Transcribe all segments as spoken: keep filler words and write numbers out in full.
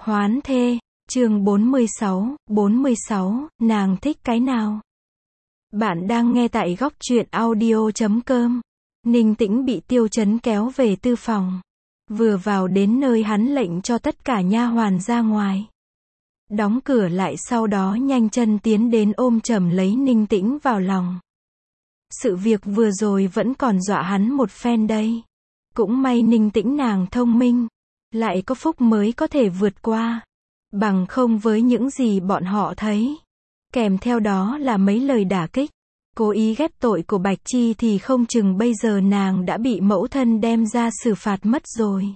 Hoán thê, chương bốn mươi sáu, bốn mươi sáu, nàng thích cái nào? Bạn đang nghe tại góc truyện audio chấm com. Ninh Tĩnh bị Tiêu Chấn kéo về tư phòng. Vừa vào đến nơi hắn lệnh cho tất cả nha hoàn ra ngoài. Đóng cửa lại sau đó nhanh chân tiến đến ôm chầm lấy Ninh Tĩnh vào lòng. Sự việc vừa rồi vẫn còn dọa hắn một phen đây. Cũng may Ninh Tĩnh nàng thông minh. Lại có phúc mới có thể vượt qua. Bằng không với những gì bọn họ thấy. Kèm theo đó là mấy lời đả kích. Cố ý ghép tội của Bạch Chi thì không chừng bây giờ nàng đã bị mẫu thân đem ra xử phạt mất rồi.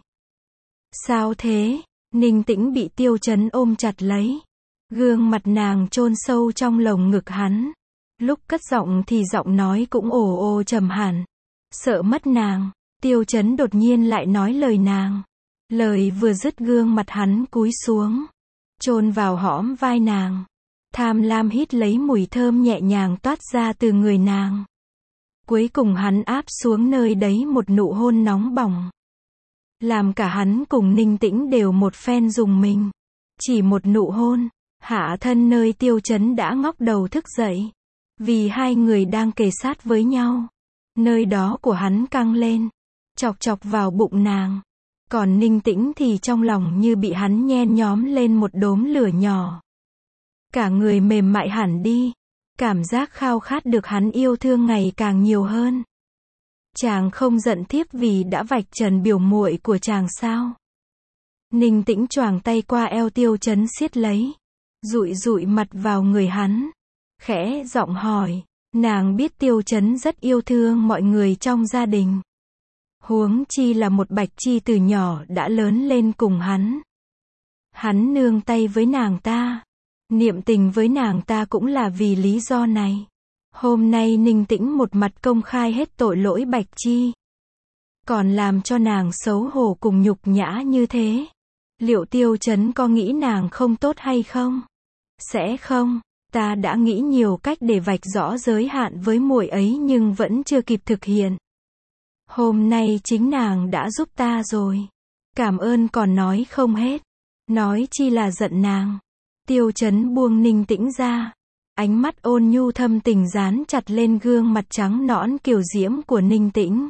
Sao thế? Ninh Tĩnh bị Tiêu Chấn ôm chặt lấy. Gương mặt nàng chôn sâu trong lồng ngực hắn. Lúc cất giọng thì giọng nói cũng ồ ồ trầm hẳn. Sợ mất nàng, Tiêu Chấn đột nhiên lại nói lời nàng. Lời vừa dứt gương mặt hắn cúi xuống. Chôn vào hõm vai nàng. Tham lam hít lấy mùi thơm nhẹ nhàng toát ra từ người nàng. Cuối cùng hắn áp xuống nơi đấy một nụ hôn nóng bỏng. Làm cả hắn cùng Ninh Tĩnh đều một phen rùng mình. Chỉ một nụ hôn, hạ thân nơi Tiêu Chấn đã ngóc đầu thức dậy. Vì hai người đang kề sát với nhau. Nơi đó của hắn căng lên. Chọc chọc vào bụng nàng. Còn Ninh Tĩnh thì trong lòng như bị hắn nhen nhóm lên một đốm lửa nhỏ. Cả người mềm mại hẳn đi. Cảm giác khao khát được hắn yêu thương ngày càng nhiều hơn. Chàng không giận tiếp vì đã vạch trần biểu muội của chàng sao? Ninh Tĩnh choàng tay qua eo Tiêu Chấn siết lấy. Dụi dụi mặt vào người hắn. Khẽ giọng hỏi. Nàng biết Tiêu Chấn rất yêu thương mọi người trong gia đình. Huống chi là một Bạch Chi từ nhỏ đã lớn lên cùng hắn. Hắn nương tay với nàng ta. Niệm tình với nàng ta cũng là vì lý do này. Hôm nay Ninh Tĩnh một mặt công khai hết tội lỗi Bạch Chi. Còn làm cho nàng xấu hổ cùng nhục nhã như thế. Liệu Tiêu Chấn có nghĩ nàng không tốt hay không? Sẽ không. Ta đã nghĩ nhiều cách để vạch rõ giới hạn với muội ấy nhưng vẫn chưa kịp thực hiện. Hôm nay chính nàng đã giúp ta rồi. Cảm ơn còn nói không hết. Nói chi là giận nàng. Tiêu Chấn buông Ninh Tĩnh ra. Ánh mắt ôn nhu thâm tình dán chặt lên gương mặt trắng nõn kiều diễm của Ninh Tĩnh.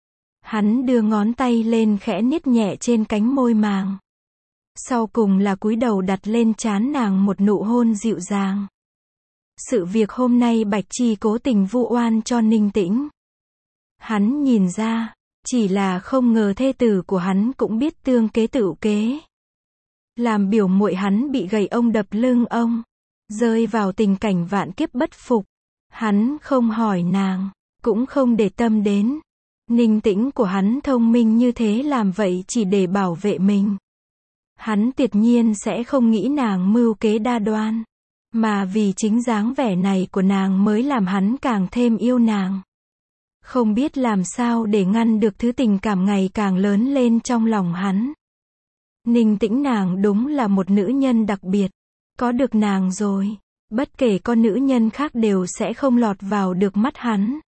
Hắn đưa ngón tay lên khẽ niết nhẹ trên cánh môi màng. Sau cùng là cúi đầu đặt lên trán nàng một nụ hôn dịu dàng. Sự việc hôm nay Bạch Chi cố tình vu oan cho Ninh Tĩnh. Hắn nhìn ra, chỉ là không ngờ thê tử của hắn cũng biết tương kế tựu kế. Làm biểu muội hắn bị gậy ông đập lưng ông, rơi vào tình cảnh vạn kiếp bất phục. Hắn không hỏi nàng, cũng không để tâm đến. Ninh Tĩnh của hắn thông minh như thế làm vậy chỉ để bảo vệ mình. Hắn tuyệt nhiên sẽ không nghĩ nàng mưu kế đa đoan. Mà vì chính dáng vẻ này của nàng mới làm hắn càng thêm yêu nàng. Không biết làm sao để ngăn được thứ tình cảm ngày càng lớn lên trong lòng hắn. Ninh Tĩnh nàng đúng là một nữ nhân đặc biệt. Có được nàng rồi, bất kể con nữ nhân khác đều sẽ không lọt vào được mắt hắn.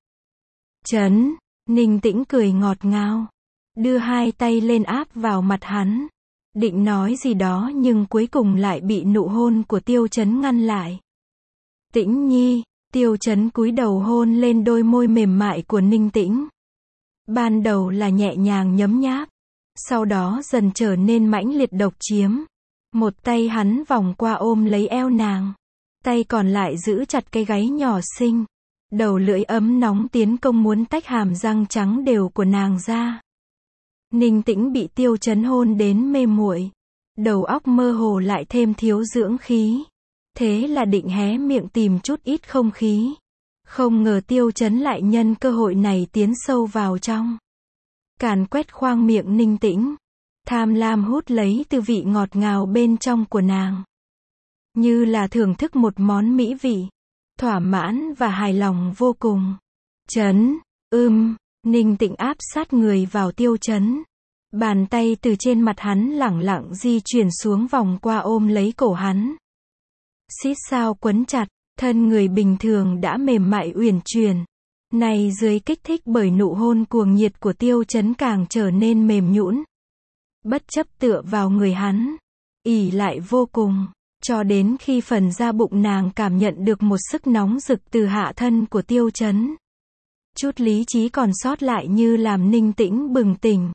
Chấn, Ninh Tĩnh cười ngọt ngào. Đưa hai tay lên áp vào mặt hắn. Định nói gì đó nhưng cuối cùng lại bị nụ hôn của Tiêu Chấn ngăn lại. Tĩnh nhi, Tiêu Chấn cúi đầu hôn lên đôi môi mềm mại của Ninh Tĩnh. Ban đầu là nhẹ nhàng nhấm nháp. Sau đó dần trở nên mãnh liệt độc chiếm. Một tay hắn vòng qua ôm lấy eo nàng. Tay còn lại giữ chặt cái gáy nhỏ xinh. Đầu lưỡi ấm nóng tiến công muốn tách hàm răng trắng đều của nàng ra. Ninh Tĩnh bị Tiêu Chấn hôn đến mê muội. Đầu óc mơ hồ lại thêm thiếu dưỡng khí. Thế là định hé miệng tìm chút ít không khí. Không ngờ Tiêu Chấn lại nhân cơ hội này tiến sâu vào trong. Càn quét khoang miệng Ninh Tĩnh. Tham lam hút lấy từ vị ngọt ngào bên trong của nàng. Như là thưởng thức một món mỹ vị. Thỏa mãn và hài lòng vô cùng. Chấn, ưm, Ninh Tĩnh áp sát người vào Tiêu Chấn. Bàn tay từ trên mặt hắn lẳng lặng di chuyển xuống vòng qua ôm lấy cổ hắn. Xít sao quấn chặt, thân người bình thường đã mềm mại uyển chuyển. Này dưới kích thích bởi nụ hôn cuồng nhiệt của Tiêu Chấn càng trở nên mềm nhũn. Bất chấp tựa vào người hắn. ỷ lại vô cùng, cho đến khi phần da bụng nàng cảm nhận được một sức nóng rực từ hạ thân của Tiêu Chấn. Chút lý trí còn sót lại như làm Ninh Tĩnh bừng tỉnh.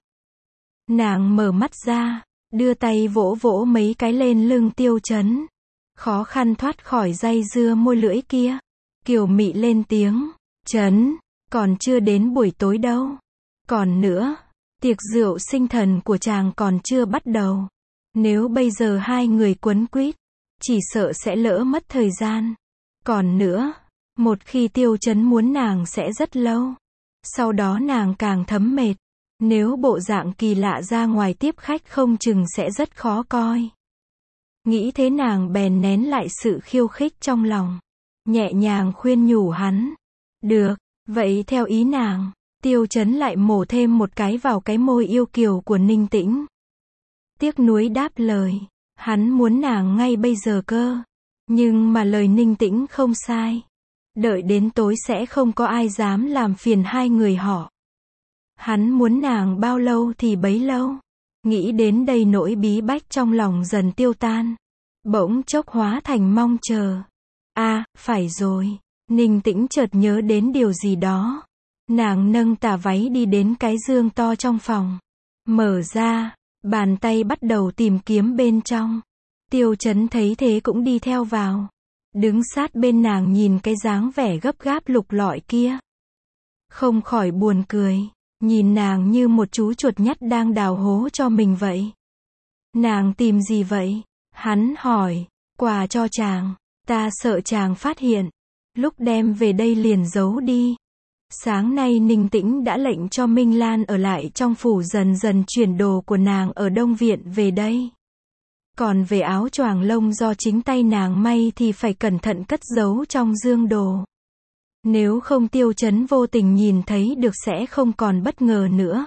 Nàng mở mắt ra, đưa tay vỗ vỗ mấy cái lên lưng Tiêu Chấn. Khó khăn thoát khỏi dây dưa môi lưỡi kia. Kiều mị lên tiếng, Chấn, còn chưa đến buổi tối đâu. Còn nữa, tiệc rượu sinh thần của chàng còn chưa bắt đầu. Nếu bây giờ hai người quấn quýt, chỉ sợ sẽ lỡ mất thời gian. Còn nữa, một khi Tiêu Chấn muốn nàng sẽ rất lâu. Sau đó nàng càng thấm mệt. Nếu bộ dạng kỳ lạ ra ngoài tiếp khách không chừng sẽ rất khó coi. Nghĩ thế nàng bèn nén lại sự khiêu khích trong lòng. Nhẹ nhàng khuyên nhủ hắn. Được, vậy theo ý nàng. Tiêu Chấn lại mổ thêm một cái vào cái môi yêu kiều của Ninh Tĩnh. Tiếc nuối đáp lời. Hắn muốn nàng ngay bây giờ cơ. Nhưng mà lời Ninh Tĩnh không sai. Đợi đến tối sẽ không có ai dám làm phiền hai người họ. Hắn muốn nàng bao lâu thì bấy lâu. Nghĩ đến đây nỗi bí bách trong lòng dần tiêu tan. Bỗng chốc hóa thành mong chờ. À, phải rồi. Ninh Tĩnh chợt nhớ đến điều gì đó. Nàng nâng tà váy đi đến cái giường to trong phòng. Mở ra, bàn tay bắt đầu tìm kiếm bên trong. Tiêu Chấn thấy thế cũng đi theo vào. Đứng sát bên nàng nhìn cái dáng vẻ gấp gáp lục lọi kia. Không khỏi buồn cười. Nhìn nàng như một chú chuột nhắt đang đào hố cho mình vậy. Nàng tìm gì vậy? Hắn hỏi. Quà cho chàng. Ta sợ chàng phát hiện. Lúc đem về đây liền giấu đi. Sáng nay Ninh Tĩnh đã lệnh cho Minh Lan ở lại trong phủ dần dần chuyển đồ của nàng ở Đông Viện về đây. Còn về áo choàng lông do chính tay nàng may thì phải cẩn thận cất giấu trong dương đồ. Nếu không Tiêu Chấn vô tình nhìn thấy được sẽ không còn bất ngờ nữa.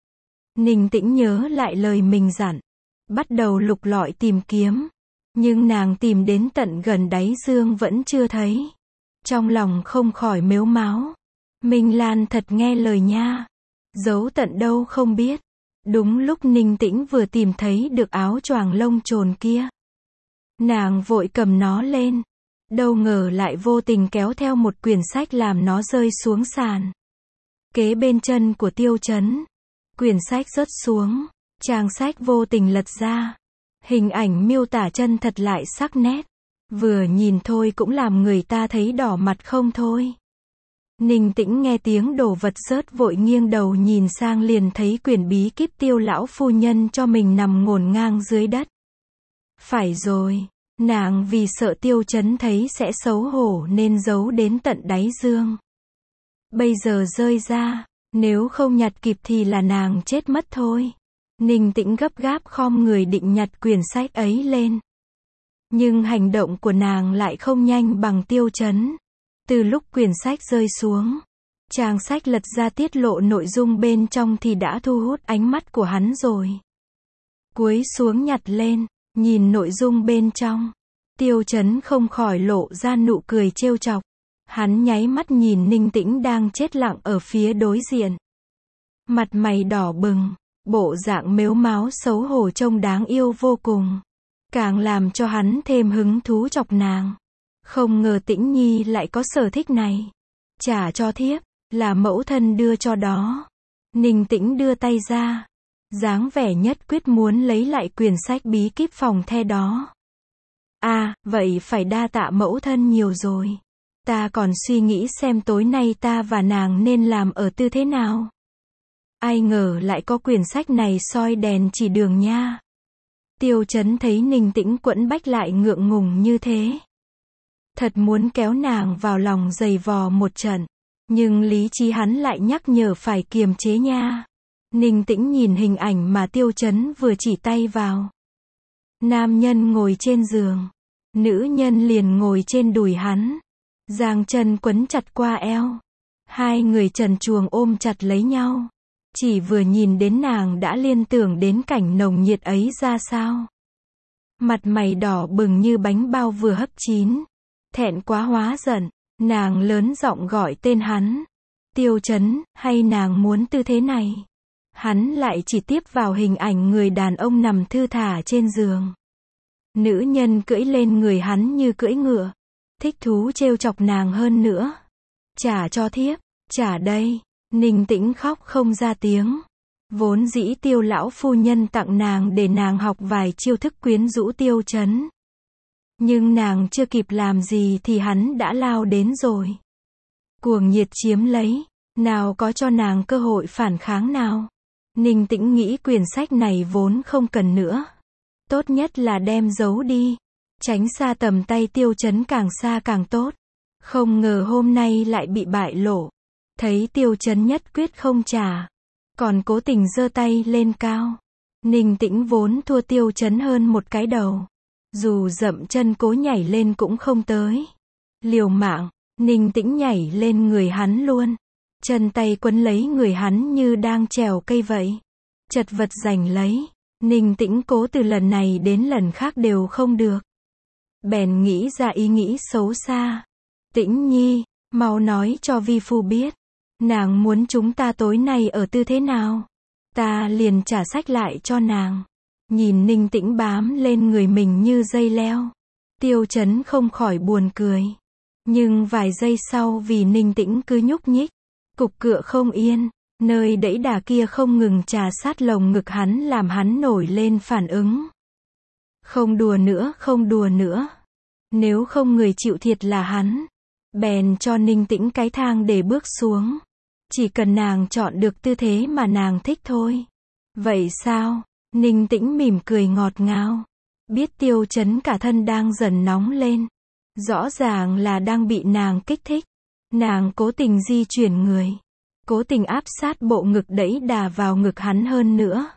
Ninh Tĩnh nhớ lại lời mình dặn. Bắt đầu lục lọi tìm kiếm. Nhưng nàng tìm đến tận gần đáy dương vẫn chưa thấy. Trong lòng không khỏi mếu máo. Minh Lan thật nghe lời nha. Giấu tận đâu không biết. Đúng lúc Ninh Tĩnh vừa tìm thấy được áo choàng lông trồn kia. Nàng vội cầm nó lên. Đâu ngờ lại vô tình kéo theo một quyển sách làm nó rơi xuống sàn. Kế bên chân của Tiêu Chấn. Quyển sách rớt xuống. Trang sách vô tình lật ra. Hình ảnh miêu tả chân thật lại sắc nét. Vừa nhìn thôi cũng làm người ta thấy đỏ mặt không thôi. Ninh Tĩnh nghe tiếng đồ vật rớt vội nghiêng đầu nhìn sang liền thấy quyển bí kíp Tiêu lão phu nhân cho mình nằm ngổn ngang dưới đất. Phải rồi, nàng vì sợ Tiêu Chấn thấy sẽ xấu hổ nên giấu đến tận đáy dương. Bây giờ rơi ra, nếu không nhặt kịp thì là nàng chết mất thôi. Ninh Tĩnh gấp gáp khom người định nhặt quyển sách ấy lên. Nhưng hành động của nàng lại không nhanh bằng Tiêu Chấn. Từ lúc quyển sách rơi xuống, trang sách lật ra tiết lộ nội dung bên trong thì đã thu hút ánh mắt của hắn rồi. Cúi xuống nhặt lên, nhìn nội dung bên trong. Tiêu Chấn không khỏi lộ ra nụ cười trêu chọc. Hắn nháy mắt nhìn Ninh Tĩnh đang chết lặng ở phía đối diện. Mặt mày đỏ bừng, bộ dạng mếu máo xấu hổ trông đáng yêu vô cùng. Càng làm cho hắn thêm hứng thú chọc nàng. Không ngờ Tĩnh Nhi lại có sở thích này. Trả cho thiếp, là mẫu thân đưa cho đó. Ninh Tĩnh đưa tay ra. Dáng vẻ nhất quyết muốn lấy lại quyển sách bí kíp phòng the đó. À, vậy phải đa tạ mẫu thân nhiều rồi. Ta còn suy nghĩ xem tối nay ta và nàng nên làm ở tư thế nào. Ai ngờ lại có quyển sách này soi đèn chỉ đường nha. Tiêu Chấn thấy Ninh Tĩnh quẫn bách lại ngượng ngùng như thế. Thật muốn kéo nàng vào lòng giày vò một trận. Nhưng lý trí hắn lại nhắc nhở phải kiềm chế nha. Ninh Tĩnh nhìn hình ảnh mà Tiêu Chấn vừa chỉ tay vào. Nam nhân ngồi trên giường. Nữ nhân liền ngồi trên đùi hắn. Giang chân quấn chặt qua eo. Hai người trần truồng ôm chặt lấy nhau. Chỉ vừa nhìn đến nàng đã liên tưởng đến cảnh nồng nhiệt ấy ra sao. Mặt mày đỏ bừng như bánh bao vừa hấp chín. Thẹn quá hóa giận, nàng lớn giọng gọi tên hắn. Tiêu Chấn, hay nàng muốn tư thế này? Hắn lại chỉ tiếp vào hình ảnh người đàn ông nằm thư thả trên giường. Nữ nhân cưỡi lên người hắn như cưỡi ngựa. Thích thú trêu chọc nàng hơn nữa. Trả cho thiếp, trả đây. Ninh Tĩnh khóc không ra tiếng. Vốn dĩ Tiêu lão phu nhân tặng nàng để nàng học vài chiêu thức quyến rũ Tiêu Chấn. Nhưng nàng chưa kịp làm gì thì hắn đã lao đến rồi. Cuồng nhiệt chiếm lấy, nào có cho nàng cơ hội phản kháng nào. Ninh Tĩnh nghĩ quyển sách này vốn không cần nữa. Tốt nhất là đem giấu đi. Tránh xa tầm tay Tiêu Chấn càng xa càng tốt. Không ngờ hôm nay lại bị bại lộ. Thấy Tiêu Chấn nhất quyết không trả. Còn cố tình giơ tay lên cao. Ninh Tĩnh vốn thua Tiêu Chấn hơn một cái đầu. Dù dậm chân cố nhảy lên cũng không tới. Liều mạng, Ninh Tĩnh nhảy lên người hắn luôn. Chân tay quấn lấy người hắn như đang trèo cây vậy. Chật vật giành lấy. Ninh Tĩnh cố từ lần này đến lần khác đều không được. Bèn nghĩ ra ý nghĩ xấu xa. Tĩnh Nhi, mau nói cho vi phu biết. Nàng muốn chúng ta tối nay ở tư thế nào? Ta liền trả sách lại cho nàng. Nhìn Ninh Tĩnh bám lên người mình như dây leo. Tiêu Chấn không khỏi buồn cười. Nhưng vài giây sau vì Ninh Tĩnh cứ nhúc nhích. Cục cựa không yên. Nơi đẫy đà kia không ngừng trà sát lồng ngực hắn làm hắn nổi lên phản ứng. Không đùa nữa, không đùa nữa. Nếu không người chịu thiệt là hắn. Bèn cho Ninh Tĩnh cái thang để bước xuống. Chỉ cần nàng chọn được tư thế mà nàng thích thôi. Vậy sao? Ninh Tĩnh mỉm cười ngọt ngào. Biết Tiêu Chấn cả thân đang dần nóng lên. Rõ ràng là đang bị nàng kích thích. Nàng cố tình di chuyển người. Cố tình áp sát bộ ngực đẫy đà vào ngực hắn hơn nữa.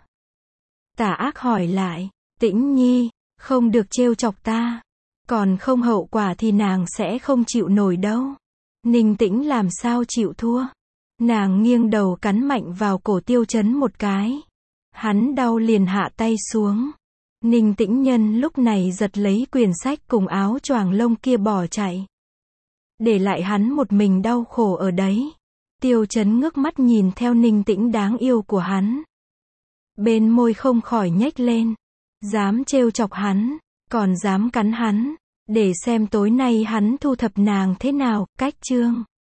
Tà ác hỏi lại. Tĩnh Nhi, không được trêu chọc ta. Còn không hậu quả thì nàng sẽ không chịu nổi đâu. Ninh Tĩnh làm sao chịu thua. Nàng nghiêng đầu cắn mạnh vào cổ Tiêu Chấn một cái. Hắn đau liền hạ tay xuống. Ninh Tĩnh nhân lúc này giật lấy quyển sách cùng áo choàng lông kia bỏ chạy. Để lại hắn một mình đau khổ ở đấy. Tiêu Chấn ngước mắt nhìn theo Ninh Tĩnh đáng yêu của hắn. Bên môi không khỏi nhếch lên. Dám trêu chọc hắn, còn dám cắn hắn. Để xem tối nay hắn thu thập nàng thế nào, cách chương.